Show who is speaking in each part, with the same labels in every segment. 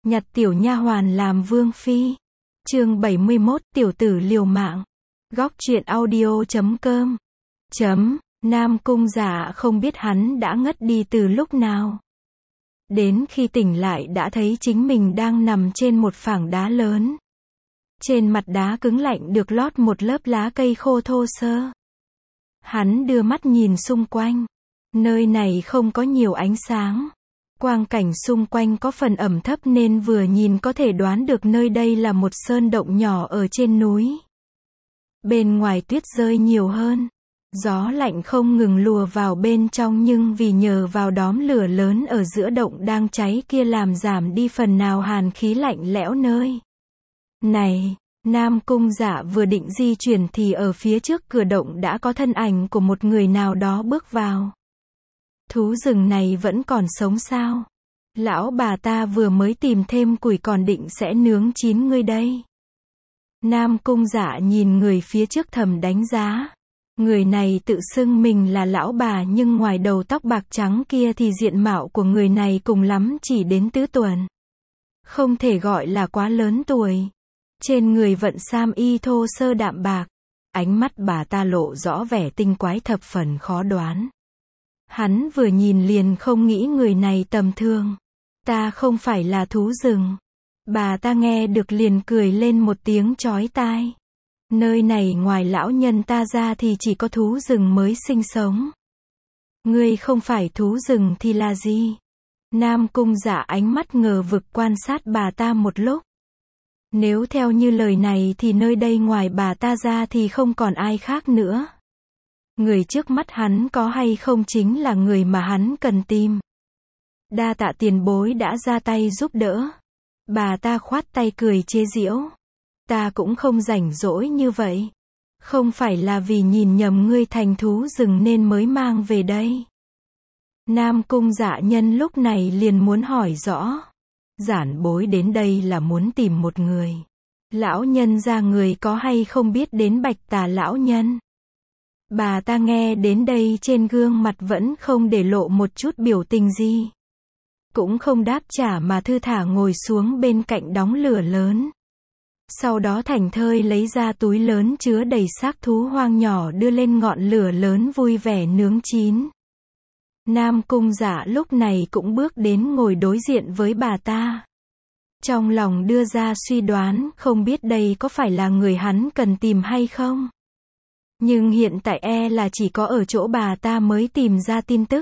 Speaker 1: nhặt tiểu nha hoàn làm vương phi. Chương 71, tiểu tử liều mạng. Góc truyện audio.com. Nam Cung Dạ không biết hắn đã ngất đi từ lúc nào. Đến khi tỉnh lại đã thấy chính mình đang nằm trên một phảng đá lớn. Trên mặt đá cứng lạnh được lót một lớp lá cây khô thô sơ. Hắn đưa mắt nhìn xung quanh. Nơi này không có nhiều ánh sáng. Quang cảnh xung quanh có phần ẩm thấp nên vừa nhìn có thể đoán được nơi đây là một sơn động nhỏ ở trên núi. Bên ngoài tuyết rơi nhiều hơn. Gió lạnh không ngừng lùa vào bên trong nhưng vì nhờ vào đóm lửa lớn ở giữa động đang cháy kia làm giảm đi phần nào hàn khí lạnh lẽo nơi này. Nam Cung Dạ vừa định di chuyển thì ở phía trước cửa động đã có thân ảnh của một người nào đó bước vào. Thú rừng này vẫn còn sống sao? Lão bà ta vừa mới tìm thêm củi còn định sẽ nướng chín ngươi đây. Nam Cung Dạ nhìn người phía trước thầm đánh giá. Người này tự xưng mình là lão bà nhưng ngoài đầu tóc bạc trắng kia thì diện mạo của người này cùng lắm chỉ đến tứ tuần. Không thể gọi là quá lớn tuổi. Trên người vận sam y thô sơ đạm bạc. Ánh mắt bà ta lộ rõ vẻ tinh quái thập phần khó đoán. Hắn vừa nhìn liền không nghĩ người này tầm thường. Ta không phải là thú rừng. Bà ta nghe được liền cười lên một tiếng chói tai. Nơi này ngoài lão nhân ta ra thì chỉ có thú rừng mới sinh sống. Ngươi không phải thú rừng thì là gì? Nam Cung Dạ ánh mắt ngờ vực quan sát bà ta một lúc. Nếu theo như lời này thì nơi đây ngoài bà ta ra thì không còn ai khác nữa. Người trước mắt hắn có hay không chính là người mà hắn cần tìm. Đa tạ tiền bối đã ra tay giúp đỡ. Bà ta khoát tay cười chế giễu. Ta cũng không rảnh rỗi như vậy. Không phải là vì nhìn nhầm ngươi thành thú rừng nên mới mang về đây. Nam Cung Dạ nhân lúc này liền muốn hỏi rõ. Giản bối đến đây là muốn tìm một người. Lão nhân ra người có hay không biết đến Bạch Tà lão nhân? Bà ta nghe đến đây trên gương mặt vẫn không để lộ một chút biểu tình gì. Cũng không đáp trả mà thư thả ngồi xuống bên cạnh đống lửa lớn. Sau đó thảnh thơi lấy ra túi lớn chứa đầy xác thú hoang nhỏ đưa lên ngọn lửa lớn vui vẻ nướng chín. Nam Cung Dạ lúc này cũng bước đến ngồi đối diện với bà ta. Trong lòng đưa ra suy đoán không biết đây có phải là người hắn cần tìm hay không. Nhưng hiện tại là chỉ có ở chỗ bà ta mới tìm ra tin tức.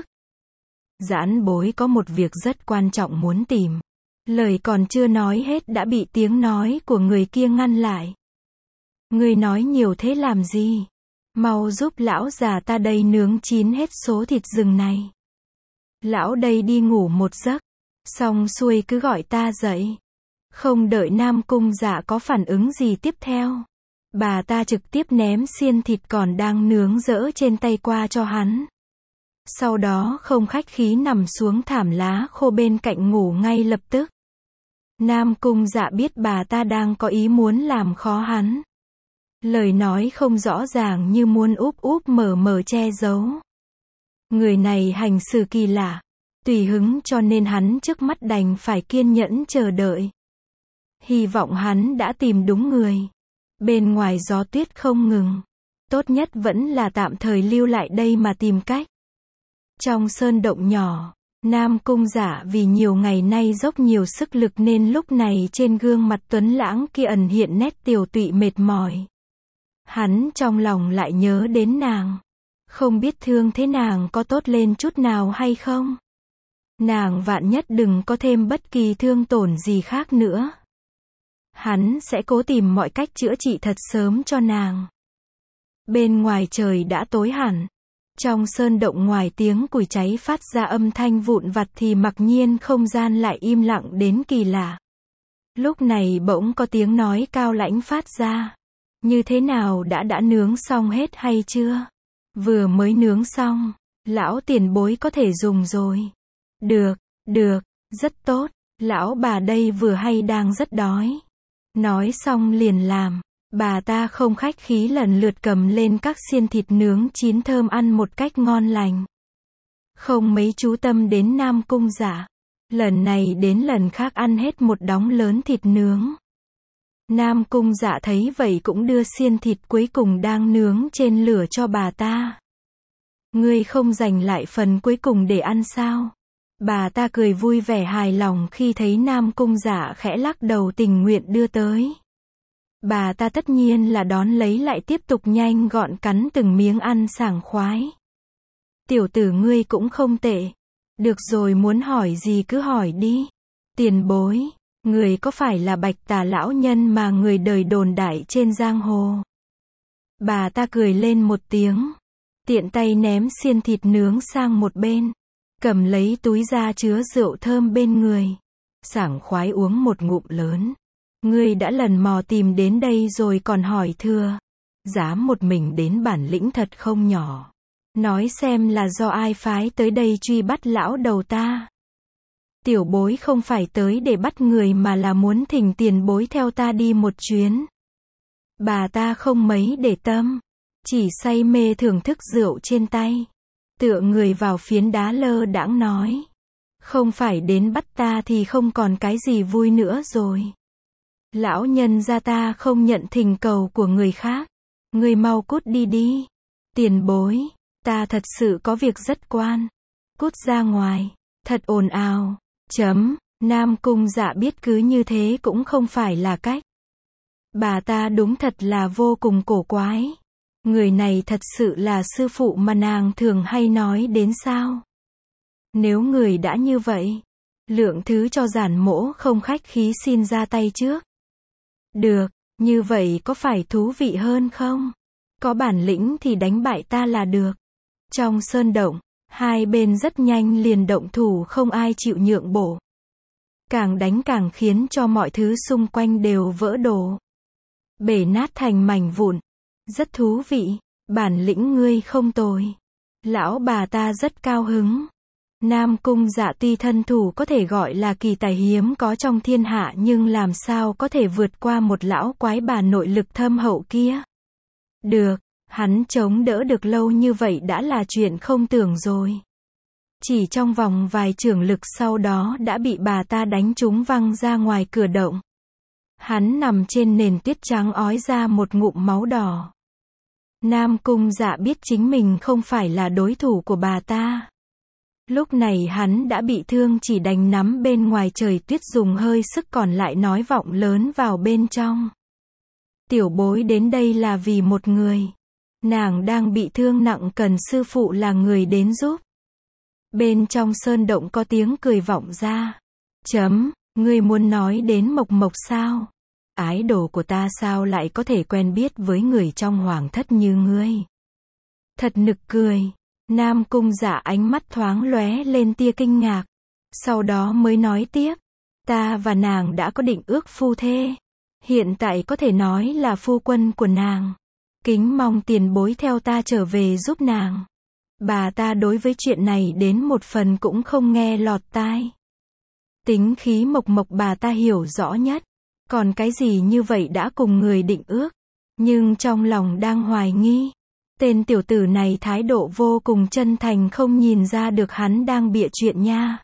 Speaker 1: Giản bối có một việc rất quan trọng muốn tìm. Lời còn chưa nói hết đã bị tiếng nói của người kia ngăn lại. Người nói nhiều thế làm gì? Mau giúp lão già ta đây nướng chín hết số thịt rừng này. Lão đây đi ngủ một giấc. Xong xuôi cứ gọi ta dậy. Không đợi Nam Cung Dạ có phản ứng gì tiếp theo. Bà ta trực tiếp ném xiên thịt còn đang nướng rỡ trên tay qua cho hắn. Sau đó không khách khí nằm xuống thảm lá khô bên cạnh ngủ ngay lập tức. Nam Cung Dạ biết bà ta đang có ý muốn làm khó hắn. Lời nói không rõ ràng như muốn úp úp mở mở che giấu. Người này hành xử kỳ lạ, tùy hứng cho nên hắn trước mắt đành phải kiên nhẫn chờ đợi. Hy vọng hắn đã tìm đúng người. Bên ngoài gió tuyết không ngừng. Tốt nhất vẫn là tạm thời lưu lại đây mà tìm cách. Trong sơn động nhỏ, Nam Cung Dạ vì nhiều ngày nay dốc nhiều sức lực nên lúc này trên gương mặt tuấn lãng kia ẩn hiện nét tiều tụy mệt mỏi. Hắn trong lòng lại nhớ đến nàng. Không biết thương thế nàng có tốt lên chút nào hay không? Nàng vạn nhất đừng có thêm bất kỳ thương tổn gì khác nữa. Hắn sẽ cố tìm mọi cách chữa trị thật sớm cho nàng. Bên ngoài trời đã tối hẳn. Trong sơn động ngoài tiếng củi cháy phát ra âm thanh vụn vặt thì mặc nhiên không gian lại im lặng đến kỳ lạ. Lúc này bỗng có tiếng nói cao lãnh phát ra. Như thế nào đã nướng xong hết hay chưa? Vừa mới nướng xong, lão tiền bối có thể dùng rồi. Được, rất tốt, lão bà đây vừa hay đang rất đói. Nói xong liền làm. Bà ta không khách khí lần lượt cầm lên các xiên thịt nướng chín thơm ăn một cách ngon lành. Không mấy chú tâm đến Nam Cung Dạ. Lần này đến lần khác ăn hết một đống lớn thịt nướng. Nam Cung Dạ thấy vậy cũng đưa xiên thịt cuối cùng đang nướng trên lửa cho bà ta. Ngươi không dành lại phần cuối cùng để ăn sao? Bà ta cười vui vẻ hài lòng khi thấy Nam Cung Dạ khẽ lắc đầu tình nguyện đưa tới. Bà ta tất nhiên là đón lấy lại tiếp tục nhanh gọn cắn từng miếng ăn sảng khoái. Tiểu tử ngươi cũng không tệ. Được rồi, muốn hỏi gì cứ hỏi đi. Tiền bối, người có phải là Bạch Tà lão nhân mà người đời đồn đại trên giang hồ? Bà ta cười lên một tiếng, tiện tay ném xiên thịt nướng sang một bên, cầm lấy túi da chứa rượu thơm bên người, sảng khoái uống một ngụm lớn. Ngươi đã lần mò tìm đến đây rồi còn hỏi thưa, dám một mình đến bản lĩnh thật không nhỏ. Nói xem là do ai phái tới đây truy bắt lão đầu ta. Tiểu bối không phải tới để bắt người mà là muốn thỉnh tiền bối theo ta đi một chuyến. Bà ta không mấy để tâm, chỉ say mê thưởng thức rượu trên tay, tựa người vào phiến đá lơ đãng nói. Không phải đến bắt ta thì không còn cái gì vui nữa rồi. Lão nhân gia ta không nhận thỉnh cầu của người khác. Người mau cút đi đi. Tiền bối, ta thật sự có việc rất quan. Cút ra ngoài, thật ồn ào. Nam Cung Dạ biết cứ như thế cũng không phải là cách. Bà ta đúng thật là vô cùng cổ quái. Người này thật sự là sư phụ mà nàng thường hay nói đến sao? Nếu người đã như vậy, lượng thứ cho giản mỗ không khách khí xin ra tay trước. Được, như vậy có phải thú vị hơn không? Có bản lĩnh thì đánh bại ta là được. Trong sơn động, hai bên rất nhanh liền động thủ, không ai chịu nhượng bộ. Càng đánh càng khiến cho mọi thứ xung quanh đều vỡ đổ, bể nát thành mảnh vụn. Rất thú vị, bản lĩnh ngươi không tồi. Lão bà ta rất cao hứng. Nam Cung Dạ tuy thân thủ có thể gọi là kỳ tài hiếm có trong thiên hạ, nhưng làm sao có thể vượt qua một lão quái bà nội lực thâm hậu kia. Được, hắn chống đỡ được lâu như vậy đã là chuyện không tưởng rồi. Chỉ trong vòng vài chưởng lực sau đó đã bị bà ta đánh trúng văng ra ngoài cửa động. Hắn nằm trên nền tuyết trắng ói ra một ngụm máu đỏ. Nam Cung Dạ biết chính mình không phải là đối thủ của bà ta. Lúc này hắn đã bị thương, chỉ đành nắm bên ngoài trời tuyết dùng hơi sức còn lại nói vọng lớn vào bên trong. Tiểu bối đến đây là vì một người. Nàng đang bị thương nặng, cần sư phụ là người đến giúp. Bên trong sơn động có tiếng cười vọng ra. Ngươi muốn nói đến Mộc Mộc sao? Ái đồ của ta sao lại có thể quen biết với người trong hoàng thất như ngươi? Thật nực cười. Nam Cung Dạ ánh mắt thoáng lóe lên tia kinh ngạc. Sau đó mới nói tiếp. Ta và nàng đã có định ước phu thê. Hiện tại có thể nói là phu quân của nàng. Kính mong tiền bối theo ta trở về giúp nàng. Bà ta đối với chuyện này đến một phần cũng không nghe lọt tai. Tính khí Mộc Mộc bà ta hiểu rõ nhất. Còn cái gì như vậy đã cùng người định ước. Nhưng trong lòng đang hoài nghi. Tên tiểu tử này thái độ vô cùng chân thành, không nhìn ra được hắn đang bịa chuyện nha.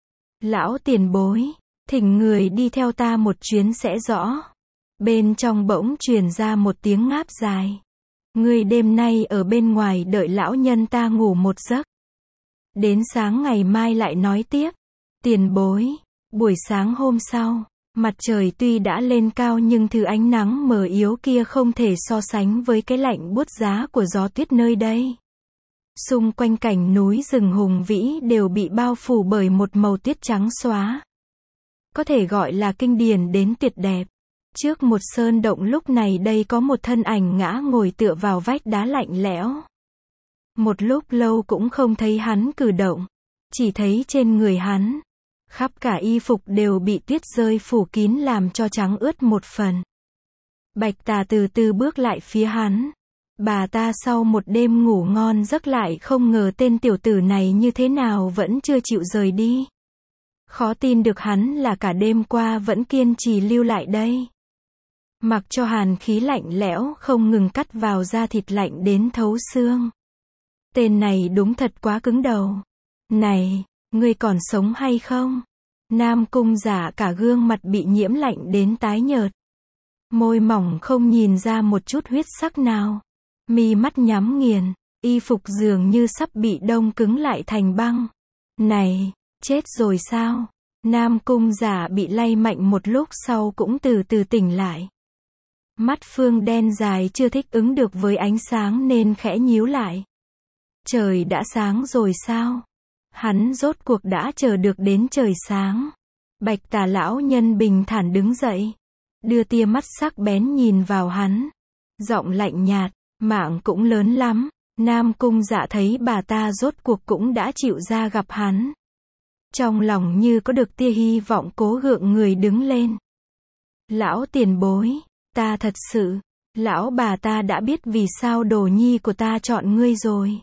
Speaker 1: Lão tiền bối, thỉnh người đi theo ta một chuyến sẽ rõ. Bên trong bỗng truyền ra một tiếng ngáp dài. Ngươi đêm nay ở bên ngoài đợi lão nhân ta ngủ một giấc. Đến sáng ngày mai lại nói tiếp. Tiền bối, buổi sáng hôm sau, mặt trời tuy đã lên cao nhưng thứ ánh nắng mờ yếu kia không thể so sánh với cái lạnh buốt giá của gió tuyết nơi đây. Xung quanh cảnh núi rừng hùng vĩ đều bị bao phủ bởi một màu tuyết trắng xóa. Có thể gọi là kinh điển đến tuyệt đẹp. Trước một sơn động lúc này đây có một thân ảnh ngã ngồi tựa vào vách đá lạnh lẽo. Một lúc lâu cũng không thấy hắn cử động. Chỉ thấy trên người hắn, khắp cả y phục đều bị tuyết rơi phủ kín làm cho trắng ướt một phần. Bạch Tà từ từ bước lại phía hắn. Bà ta sau một đêm ngủ ngon giấc lại không ngờ tên tiểu tử này như thế nào vẫn chưa chịu rời đi. Khó tin được hắn là cả đêm qua vẫn kiên trì lưu lại đây. Mặc cho hàn khí lạnh lẽo không ngừng cắt vào da thịt lạnh đến thấu xương. Tên này đúng thật quá cứng đầu. Này, ngươi còn sống hay không? Nam Cung Dạ cả gương mặt bị nhiễm lạnh đến tái nhợt. Môi mỏng không nhìn ra một chút huyết sắc nào. Mi mắt nhắm nghiền, y phục dường như sắp bị đông cứng lại thành băng. Này, chết rồi sao? Nam Cung Dạ bị lay mạnh một lúc sau cũng từ từ tỉnh lại. Mắt Phương đen dài chưa thích ứng được với ánh sáng nên khẽ nhíu lại. Trời đã sáng rồi sao? Hắn rốt cuộc đã chờ được đến trời sáng. Bạch Tà lão nhân bình thản đứng dậy, đưa tia mắt sắc bén nhìn vào hắn. Giọng lạnh nhạt, mạng cũng lớn lắm. Nam Cung Dạ thấy bà ta rốt cuộc cũng đã chịu ra gặp hắn. Trong lòng như có được tia hy vọng cố gượng người đứng lên. Lão tiền bối, ta thật sự, lão bà ta đã biết vì sao đồ nhi của ta chọn ngươi rồi.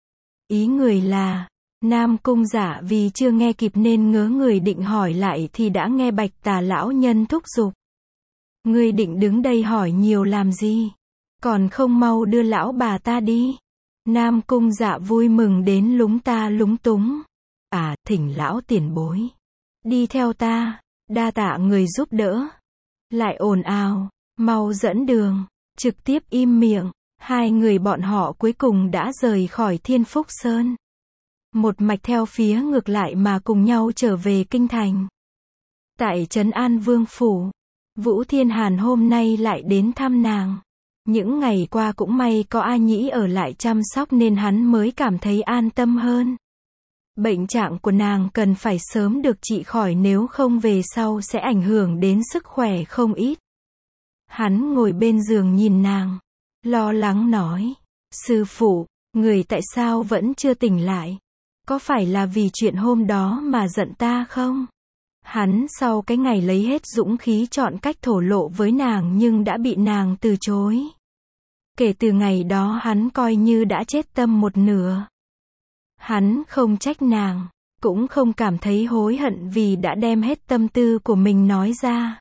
Speaker 1: Ý người là, Nam Cung Dạ vì chưa nghe kịp nên ngớ người định hỏi lại thì đã nghe Bạch Tà lão nhân thúc giục. Ngươi định đứng đây hỏi nhiều làm gì? Còn không mau đưa lão bà ta đi. Nam Cung Dạ vui mừng đến lúng ta lúng túng. À, thỉnh lão tiền bối. Đi theo ta, đa tạ người giúp đỡ. Lại ồn ào, mau dẫn đường, trực tiếp im miệng. Hai người bọn họ cuối cùng đã rời khỏi Thiên Phúc Sơn. Một mạch theo phía ngược lại mà cùng nhau trở về kinh thành. Tại Trấn An Vương Phủ, Vũ Thiên Hàn hôm nay lại đến thăm nàng. Những ngày qua cũng may có A Nhĩ ở lại chăm sóc nên hắn mới cảm thấy an tâm hơn. Bệnh trạng của nàng cần phải sớm được trị khỏi nếu không về sau sẽ ảnh hưởng đến sức khỏe không ít. Hắn ngồi bên giường nhìn nàng, lo lắng nói, sư phụ, người tại sao vẫn chưa tỉnh lại? Có phải là vì chuyện hôm đó mà giận ta không? Hắn sau cái ngày lấy hết dũng khí chọn cách thổ lộ với nàng nhưng đã bị nàng từ chối. Kể từ ngày đó hắn coi như đã chết tâm một nửa. Hắn không trách nàng, cũng không cảm thấy hối hận vì đã đem hết tâm tư của mình nói ra.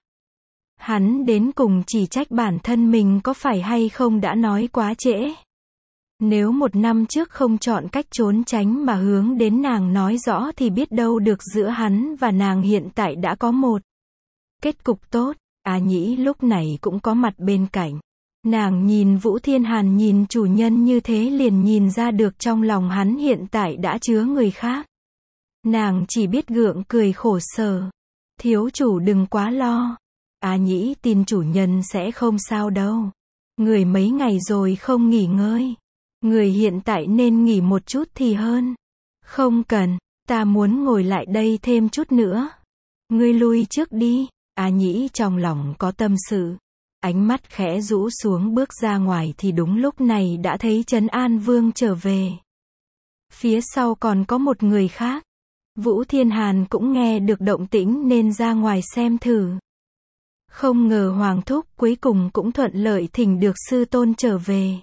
Speaker 1: Hắn đến cùng chỉ trách bản thân mình có phải hay không đã nói quá trễ. Nếu 1 năm trước không chọn cách trốn tránh mà hướng đến nàng nói rõ thì biết đâu được giữa hắn và nàng hiện tại đã có một kết cục tốt. A Nhĩ lúc này cũng có mặt bên cạnh. Nàng nhìn Vũ Thiên Hàn nhìn chủ nhân như thế liền nhìn ra được trong lòng hắn hiện tại đã chứa người khác. Nàng chỉ biết gượng cười khổ sở. Thiếu chủ đừng quá lo. A Nhĩ tin chủ nhân sẽ không sao đâu. Người mấy ngày rồi không nghỉ ngơi. Người hiện tại nên nghỉ một chút thì hơn. Không cần, ta muốn ngồi lại đây thêm chút nữa. Ngươi lui trước đi. A Nhĩ trong lòng có tâm sự. Ánh mắt khẽ rũ xuống bước ra ngoài thì đúng lúc này đã thấy Trấn An Vương trở về. Phía sau còn có một người khác. Vũ Thiên Hàn cũng nghe được động tĩnh nên ra ngoài xem thử. Không ngờ Hoàng Thúc cuối cùng cũng thuận lợi thỉnh được sư tôn trở về.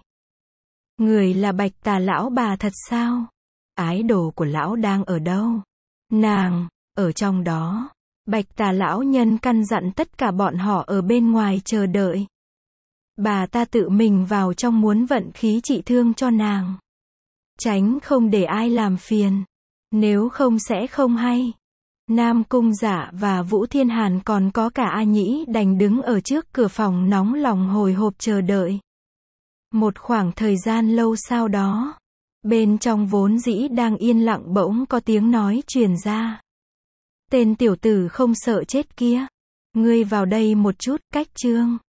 Speaker 1: Người là Bạch Tà lão bà thật sao? Ái đồ của lão đang ở đâu? Nàng, ở trong đó. Bạch Tà lão nhân căn dặn tất cả bọn họ ở bên ngoài chờ đợi. Bà ta tự mình vào trong muốn vận khí trị thương cho nàng. Tránh không để ai làm phiền. Nếu không sẽ không hay. Nam Cung Dạ và Vũ Thiên Hàn còn có cả A Nhĩ đành đứng ở trước cửa phòng nóng lòng hồi hộp chờ đợi. Một khoảng thời gian lâu sau đó, bên trong vốn dĩ đang yên lặng bỗng có tiếng nói truyền ra. Tên tiểu tử không sợ chết kia, ngươi vào đây một chút, cách trương.